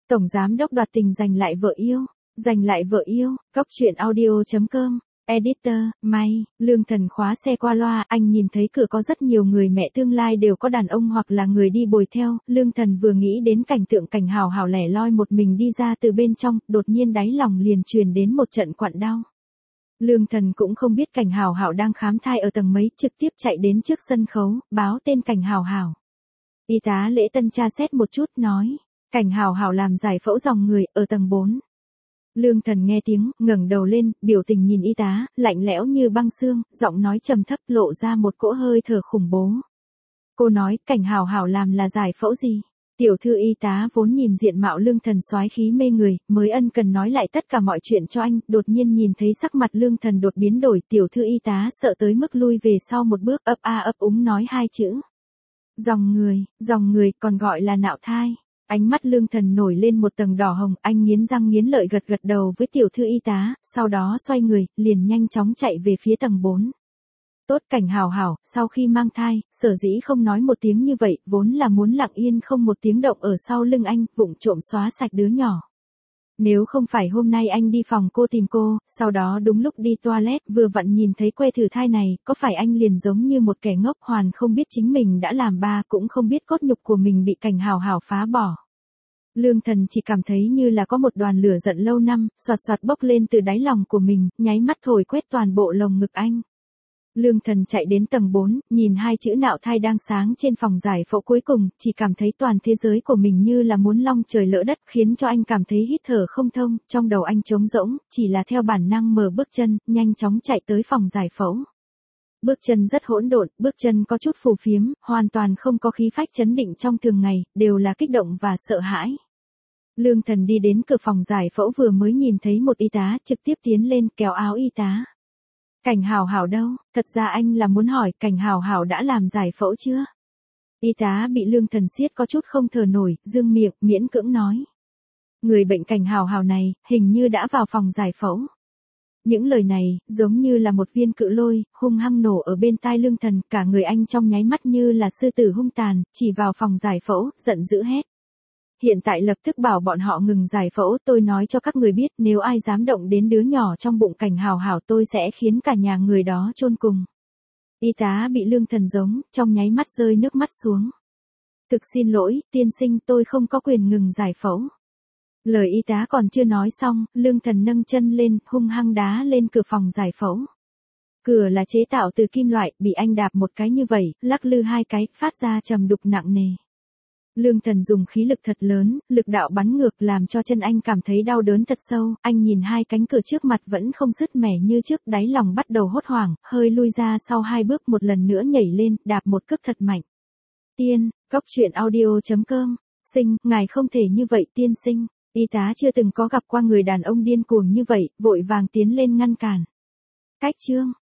Tổng giám đốc đoạt tình giành lại vợ yêu. Giành lại vợ yêu, Cóc truyện audio.com. Editor, May, Lương Thần khóa xe qua loa, anh nhìn thấy cửa có rất nhiều người mẹ tương lai đều có đàn ông hoặc là người đi bồi theo, Lương Thần vừa nghĩ đến cảnh tượng Cảnh Hào Hào lẻ loi một mình đi ra từ bên trong, đột nhiên đáy lòng liền truyền đến một trận quặn đau. Lương Thần cũng không biết Cảnh Hào Hào đang khám thai ở tầng mấy, trực tiếp chạy đến trước sân khấu, báo tên Cảnh Hào Hào. Y tá Lễ Tân tra xét một chút, nói, Cảnh Hào Hào làm giải phẫu dòng người, ở tầng 4. Lương Thần nghe tiếng, ngẩng đầu lên, biểu tình nhìn y tá, lạnh lẽo như băng xương, giọng nói trầm thấp lộ ra một cỗ hơi thở khủng bố. Cô nói, Cảnh Hào Hào làm là giải phẫu gì? Tiểu thư y tá vốn nhìn diện mạo Lương Thần soái khí mê người, mới ân cần nói lại tất cả mọi chuyện cho anh, đột nhiên nhìn thấy sắc mặt Lương Thần đột biến đổi, tiểu thư y tá sợ tới mức lui về sau một bước, ấp a ấp úng nói hai chữ. Dòng người, còn gọi là nạo thai. Ánh mắt Lương Thần nổi lên một tầng đỏ hồng, anh nghiến răng nghiến lợi gật gật đầu với tiểu thư y tá, sau đó xoay người, liền nhanh chóng chạy về phía tầng 4. Tốt, Cảnh Hào Hào, sau khi mang thai, sở dĩ không nói một tiếng như vậy, vốn là muốn lặng yên không một tiếng động ở sau lưng anh, vụng trộm xóa sạch đứa nhỏ. Nếu không phải hôm nay anh đi phòng cô tìm cô, sau đó đúng lúc đi toilet, vừa vặn nhìn thấy que thử thai này, có phải anh liền giống như một kẻ ngốc hoàn không biết chính mình đã làm ba, cũng không biết cốt nhục của mình bị Cảnh Hào Hào phá bỏ. Lương Thần chỉ cảm thấy như là có một đoàn lửa giận lâu năm, xoạt xoạt bốc lên từ đáy lòng của mình, nháy mắt thổi quét toàn bộ lồng ngực anh. Lương Thần chạy đến tầng 4, nhìn hai chữ nạo thai đang sáng trên phòng giải phẫu cuối cùng, chỉ cảm thấy toàn thế giới của mình như là muốn long trời lỡ đất, khiến cho anh cảm thấy hít thở không thông, trong đầu anh trống rỗng, chỉ là theo bản năng mở bước chân, nhanh chóng chạy tới phòng giải phẫu. Bước chân rất hỗn độn, bước chân có chút phù phiếm, hoàn toàn không có khí phách chấn định trong thường ngày, đều là kích động và sợ hãi. Lương Thần đi đến cửa phòng giải phẫu vừa mới nhìn thấy một y tá, trực tiếp tiến lên kéo áo y tá. Cảnh Hào Hào đâu? Thật ra anh là muốn hỏi, Cảnh Hào Hào đã làm giải phẫu chưa? Y tá bị Lương Thần siết có chút không thở nổi, dương miệng, miễn cưỡng nói. Người bệnh Cảnh Hào Hào này, hình như đã vào phòng giải phẫu. Những lời này, giống như là một viên cự lôi, hung hăng nổ ở bên tai Lương Thần, cả người anh trong nháy mắt như là sư tử hung tàn, chỉ vào phòng giải phẫu, giận dữ hét. Hiện tại lập tức bảo bọn họ ngừng giải phẫu, tôi nói cho các người biết, nếu ai dám động đến đứa nhỏ trong bụng Cảnh Hào Hào tôi sẽ khiến cả nhà người đó chôn cùng. Y tá bị Lương Thần giống, trong nháy mắt rơi nước mắt xuống. Thực xin lỗi, tiên sinh, tôi không có quyền ngừng giải phẫu. Lời y tá còn chưa nói xong, Lương Thần nâng chân lên, hung hăng đá lên cửa phòng giải phẫu. Cửa là chế tạo từ kim loại, bị anh đạp một cái như vậy, lắc lư hai cái, phát ra trầm đục nặng nề. Lương Thần dùng khí lực thật lớn, lực đạo bắn ngược làm cho chân anh cảm thấy đau đớn thật sâu, anh nhìn hai cánh cửa trước mặt vẫn không sứt mẻ như trước, đáy lòng bắt đầu hốt hoảng, hơi lui ra sau hai bước một lần nữa nhảy lên, đạp một cước thật mạnh. Tiên, Cóc truyện audio.com, ngài không thể như vậy tiên sinh, y tá chưa từng có gặp qua người đàn ông điên cuồng như vậy, vội vàng tiến lên ngăn cản. Cách chương